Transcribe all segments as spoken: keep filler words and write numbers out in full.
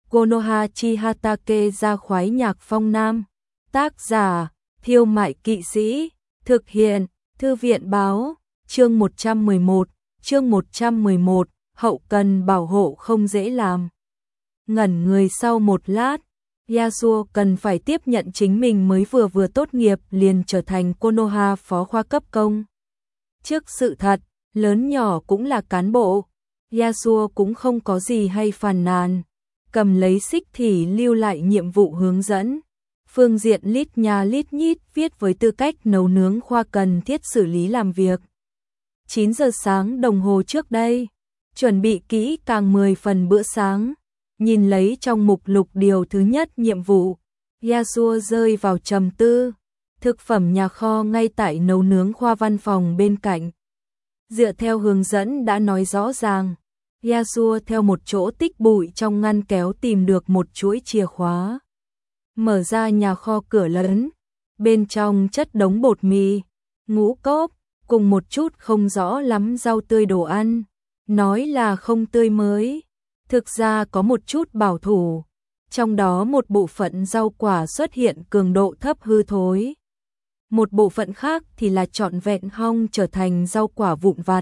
Konoha Chihatake ra khoái nhạc phong nam. Tác giả, Thiêu Mại Kỵ Sĩ. Thực hiện, Thư viện Báo. Chương một trăm mười một. Chương một trăm mười một. Hậu cần bảo hộ không dễ làm. Ngẩn người sau một lát, Yasuo cần phải tiếp nhận chính mình mới vừa vừa tốt nghiệp liền trở thành Konoha phó khoa cấp công. Trước sự thật, lớn nhỏ cũng là cán bộ, Yasuo cũng không có gì hay phàn nàn, cầm lấy xích thì lưu lại nhiệm vụ hướng dẫn. Phương diện lít nha lít nhít viết với tư cách nấu nướng khoa cần thiết xử lý làm việc. chín giờ sáng đồng hồ trước đây, chuẩn bị kỹ càng mười phần bữa sáng. Nhìn lấy trong mục lục điều thứ nhất nhiệm vụ, Yasuo rơi vào trầm tư. Thực phẩm nhà kho ngay tại nấu nướng khoa văn phòng bên cạnh. Dựa theo hướng dẫn đã nói rõ ràng, Yasuo theo một chỗ tích bụi trong ngăn kéo tìm được một chuỗi chìa khóa. Mở ra nhà kho cửa lớn, bên trong chất đống bột mì, ngũ cốc, cùng một chút không rõ lắm rau tươi đồ ăn. Nói là không tươi mới, thực ra có một chút bảo thủ. Trong đó một bộ phận rau quả xuất hiện cường độ thấp hư thối. Một bộ phận khác thì là trọn vẹn hong trở thành rau quả vụn vặt.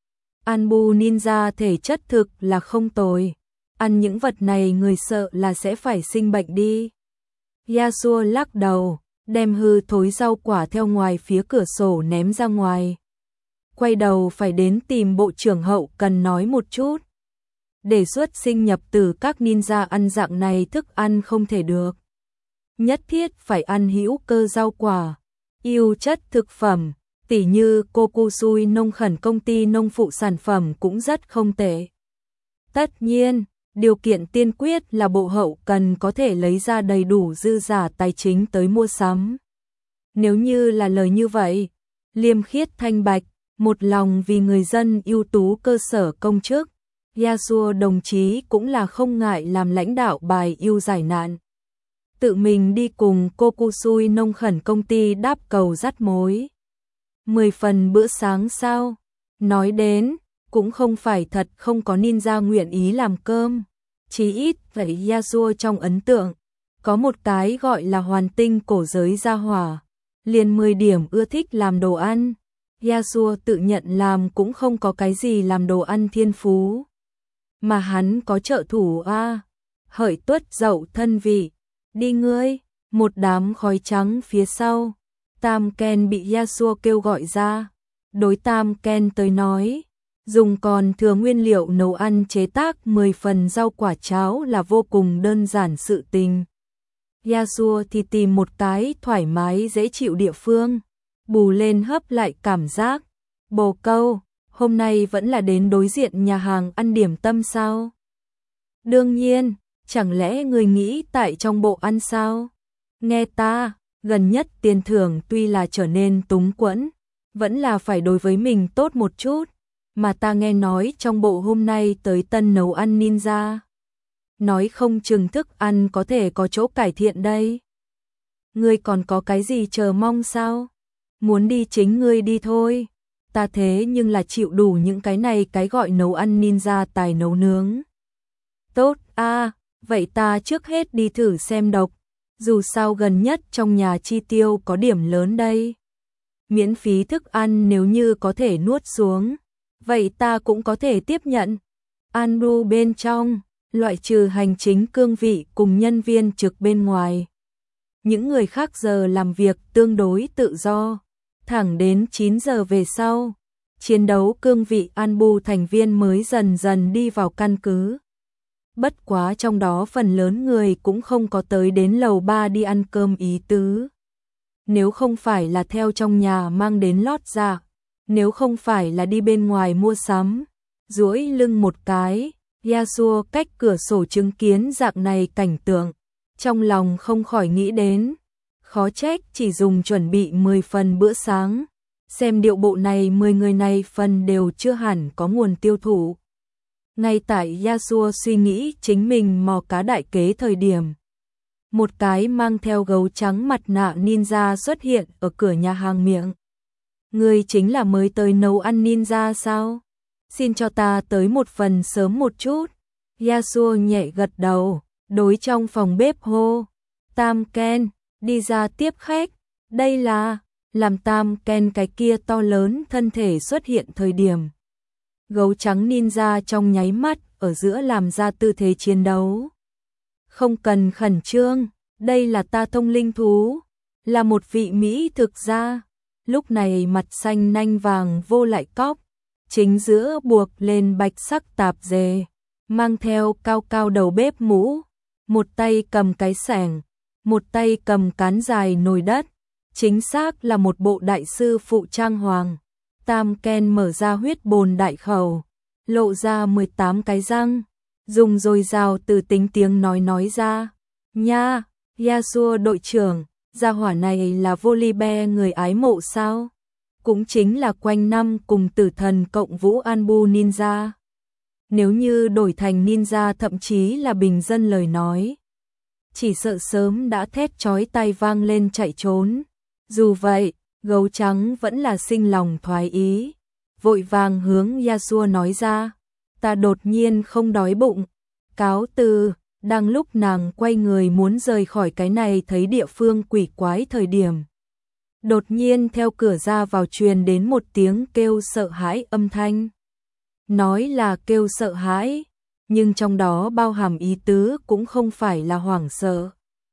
Anbu ninja thể chất thực là không tồi. Ăn những vật này người sợ là sẽ phải sinh bệnh đi. Yasuo lắc đầu, đem hư thối rau quả theo ngoài phía cửa sổ ném ra ngoài. Quay đầu phải đến tìm bộ trưởng hậu cần nói một chút. Đề xuất sinh nhập từ các ninja ăn dạng này thức ăn không thể được. Nhất thiết phải ăn hữu cơ rau quả, ưu chất thực phẩm, tỉ như Kokusui nông khẩn công ty nông phụ sản phẩm cũng rất không tệ. Tất nhiên, điều kiện tiên quyết là bộ hậu cần có thể lấy ra đầy đủ dư giả tài chính tới mua sắm. Nếu như là lời như vậy, liêm khiết thanh bạch, một lòng vì người dân ưu tú cơ sở công chức, Yasuo đồng chí cũng là không ngại làm lãnh đạo bài ưu giải nạn. Tự mình đi cùng Kokusui nông khẩn công ty đáp cầu dắt mối. Mười phần bữa sáng sao? Nói đến, cũng không phải thật không có ninja nguyện ý làm cơm. Chí ít vậy Yasuo trong ấn tượng, có một cái gọi là hoàn tinh cổ giới gia hỏa. Liền mười điểm ưa thích làm đồ ăn. Yasuo tự nhận làm cũng không có cái gì làm đồ ăn thiên phú. Mà hắn có trợ thủ a à. Hợi tuất dậu thân vị. Đi ngươi, một đám khói trắng phía sau. Tam Ken bị Yasuo kêu gọi ra. Đối Tam Ken tới nói, dùng còn thừa nguyên liệu nấu ăn chế tác mười phần rau quả cháo là vô cùng đơn giản sự tình. Yasuo thì tìm một cái thoải mái dễ chịu địa phương, bù lên hấp lại cảm giác. Bồ câu, hôm nay vẫn là đến đối diện nhà hàng ăn điểm tâm sao? Đương nhiên, chẳng lẽ người nghĩ tại trong bộ ăn sao? Nghe ta, gần nhất tiền thưởng tuy là trở nên túng quẫn, vẫn là phải đối với mình tốt một chút. Mà ta nghe nói trong bộ hôm nay tới tân nấu ăn ninja. Nói không chừng thức ăn có thể có chỗ cải thiện đây. Ngươi còn có cái gì chờ mong sao? Muốn đi chính ngươi đi thôi. Ta thế nhưng là chịu đủ những cái này cái gọi nấu ăn ninja tài nấu nướng. Tốt a, à, vậy ta trước hết đi thử xem độc. Dù sao gần nhất trong nhà chi tiêu có điểm lớn đây. Miễn phí thức ăn nếu như có thể nuốt xuống, vậy ta cũng có thể tiếp nhận. Anbu bên trong, loại trừ hành chính cương vị cùng nhân viên trực bên ngoài. Những người khác giờ làm việc tương đối tự do. Thẳng đến chín giờ về sau, chiến đấu cương vị Anbu thành viên mới dần dần đi vào căn cứ. Bất quá trong đó phần lớn người cũng không có tới đến lầu ba đi ăn cơm ý tứ. Nếu không phải là theo trong nhà mang đến lót dạ, nếu không phải là đi bên ngoài mua sắm, duỗi lưng một cái, Yasuo cách cửa sổ chứng kiến dạng này cảnh tượng, trong lòng không khỏi nghĩ đến. Khó trách chỉ dùng chuẩn bị mười phần bữa sáng. Xem điệu bộ này mười người này phần đều chưa hẳn có nguồn tiêu thụ. Ngay tại Yasuo suy nghĩ chính mình mò cá đại kế thời điểm, một cái mang theo gấu trắng mặt nạ ninja xuất hiện ở cửa nhà hàng miệng. Ngươi chính là mới tới nấu ăn ninja sao? Xin cho ta tới một phần sớm một chút. Yasuo nhẹ gật đầu, đối trong phòng bếp hô, Tam Ken, đi ra tiếp khách, đây là, làm Tam Ken cái kia to lớn thân thể xuất hiện thời điểm. Gấu trắng ninja trong nháy mắt ở giữa làm ra tư thế chiến đấu. Không cần khẩn trương, đây là ta thông linh thú, là một vị Mỹ thực gia. Lúc này mặt xanh nanh vàng vô lại cóc, chính giữa buộc lên bạch sắc tạp dề, mang theo cao cao đầu bếp mũ, một tay cầm cái xẻng, một tay cầm cán dài nồi đất, chính xác là một bộ đại sư phụ trang hoàng. Tam Ken mở ra huyết bồn đại khẩu, lộ ra mười tám cái răng, dùng dồi dào từ tính tiếng nói nói ra, nha, Yasuo đội trưởng, gia hỏa này là Volibear người ái mộ sao? Cũng chính là quanh năm cùng tử thần cộng vũ Anbu ninja. Nếu như đổi thành ninja thậm chí là bình dân lời nói, chỉ sợ sớm đã thét chói tai vang lên chạy trốn. Dù vậy, gấu trắng vẫn là sinh lòng thoái ý, vội vàng hướng Yasuo nói ra, ta đột nhiên không đói bụng, cáo từ. Đang lúc nàng quay người muốn rời khỏi cái này thấy địa phương quỷ quái thời điểm, đột nhiên theo cửa ra vào truyền đến một tiếng kêu sợ hãi âm thanh. Nói là kêu sợ hãi, nhưng trong đó bao hàm ý tứ cũng không phải là hoảng sợ,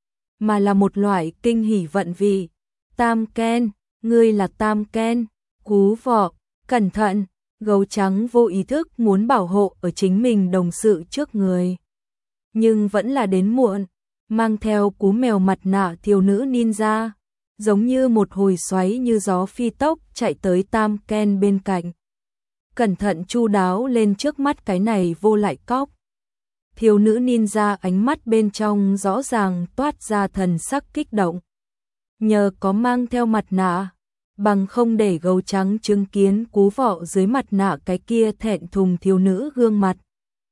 mà là một loại kinh hỉ vận vị. Tam Ken, ngươi là Tam Ken, cú vọ, cẩn thận, gấu trắng vô ý thức muốn bảo hộ ở chính mình đồng sự trước người. Nhưng vẫn là đến muộn, mang theo cú mèo mặt nạ thiếu nữ ninja, giống như một hồi xoáy như gió phi tốc chạy tới Tam Ken bên cạnh. Cẩn thận chu đáo lên trước mắt cái này vô lại cóc. Thiếu nữ ninja ánh mắt bên trong rõ ràng toát ra thần sắc kích động. Nhờ có mang theo mặt nạ, bằng không để gấu trắng chứng kiến cú vọ dưới mặt nạ cái kia thẹn thùng thiếu nữ gương mặt,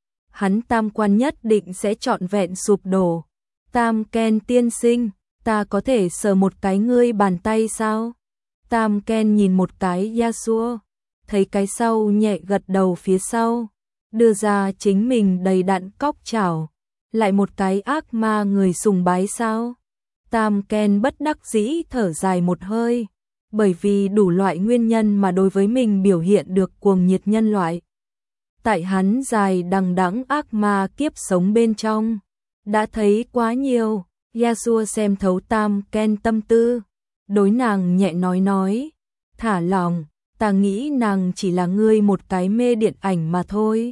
hắn tam quan nhất định sẽ trọn vẹn sụp đổ. Tam Ken tiên sinh, ta có thể sờ một cái ngươi bàn tay sao? Tam Ken nhìn một cái Yasuo, thấy cái sau nhẹ gật đầu phía sau, đưa ra chính mình đầy đặn cóc chảo, lại một cái ác ma người sùng bái sao? Tam Ken bất đắc dĩ thở dài một hơi, bởi vì đủ loại nguyên nhân mà đối với mình biểu hiện được cuồng nhiệt nhân loại. Tại hắn dài đằng đẵng ác ma kiếp sống bên trong, đã thấy quá nhiều. Yasuo xem thấu Tam Ken tâm tư, đối nàng nhẹ nói nói, thả lòng, ta nghĩ nàng chỉ là ngươi một cái mê điện ảnh mà thôi.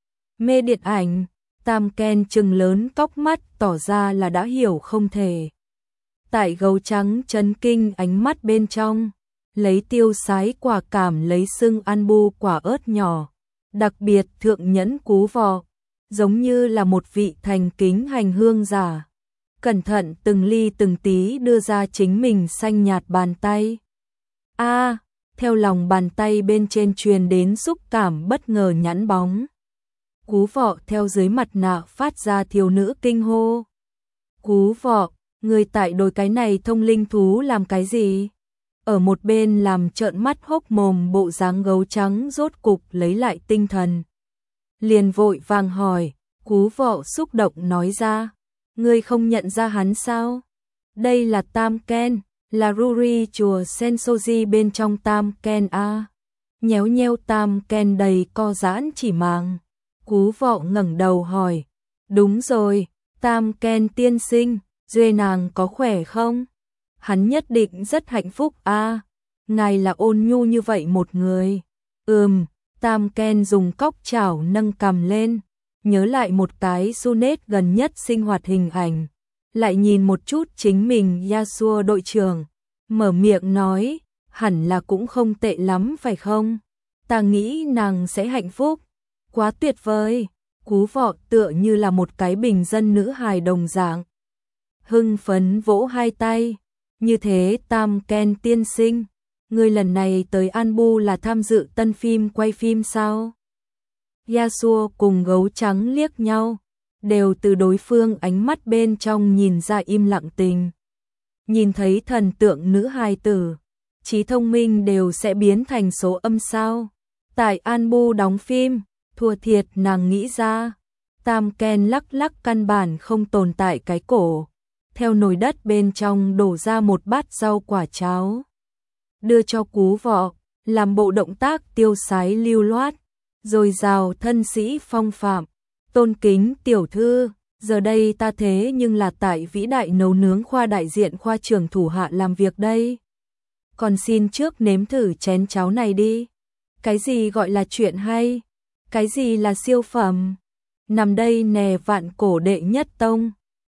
Mê điện ảnh? Tam Ken trừng lớn cóc mắt tỏ ra là đã hiểu không thể. Tại gấu trắng chấn kinh ánh mắt bên trong, lấy tiêu sái quả cảm lấy sưng Anbu quả ớt nhỏ, đặc biệt thượng nhẫn cú vọ, giống như là một vị thành kính hành hương giả, cẩn thận từng ly từng tí đưa ra chính mình xanh nhạt bàn tay. A, à, theo lòng bàn tay bên trên truyền đến xúc cảm bất ngờ nhẵn bóng. Cú vọ theo dưới mặt nạ phát ra thiếu nữ kinh hô. Cú vọ, người tại đôi cái này thông linh thú làm cái gì? Ở một bên làm trợn mắt hốc mồm bộ dáng gấu trắng rốt cục lấy lại tinh thần. Liền vội vàng hỏi, cú vọ xúc động nói ra, ngươi không nhận ra hắn sao? Đây là Tam Ken, là Ruri chùa Sensoji bên trong Tam Ken a. Nhéo nheo Tam Ken đầy co giãn chỉ màng. Cú vọ ngẩng đầu hỏi, đúng rồi, Tam Ken tiên sinh, duê nàng có khỏe không? Hắn nhất định rất hạnh phúc a. Ngài là ôn nhu như vậy một người. Ừm, Tam Ken dùng cóc chảo nâng cầm lên, nhớ lại một cái Sunet gần nhất sinh hoạt hình ảnh, lại nhìn một chút chính mình Yasuo đội trưởng, mở miệng nói, hẳn là cũng không tệ lắm phải không? Ta nghĩ nàng sẽ hạnh phúc. Quá tuyệt vời. Cú vọ tựa như là một cái bình dân nữ hài đồng dạng, hưng phấn vỗ hai tay. Như thế Tam Ken tiên sinh, ngươi lần này tới Anbu là tham dự tân phim quay phim sao? Yasuo cùng gấu trắng liếc nhau, đều từ đối phương ánh mắt bên trong nhìn ra im lặng tình. Nhìn thấy thần tượng nữ hài tử, trí thông minh đều sẽ biến thành số âm sao? Tại Anbu đóng phim, thua thiệt nàng nghĩ ra. Tam Ken lắc lắc căn bản không tồn tại cái cổ, theo nồi đất bên trong đổ ra một bát rau quả cháo. Đưa cho Cú Vọ, làm bộ động tác tiêu sái lưu loát, rồi rào thân sĩ phong phạm, tôn kính tiểu thư, giờ đây ta thế nhưng là tại vĩ đại nấu nướng khoa đại diện khoa trưởng thủ hạ làm việc đây. Còn xin trước nếm thử chén cháo này đi. Cái gì gọi là chuyện hay? Cái gì là siêu phẩm? Nằm đây nè vạn cổ đệ nhất tông.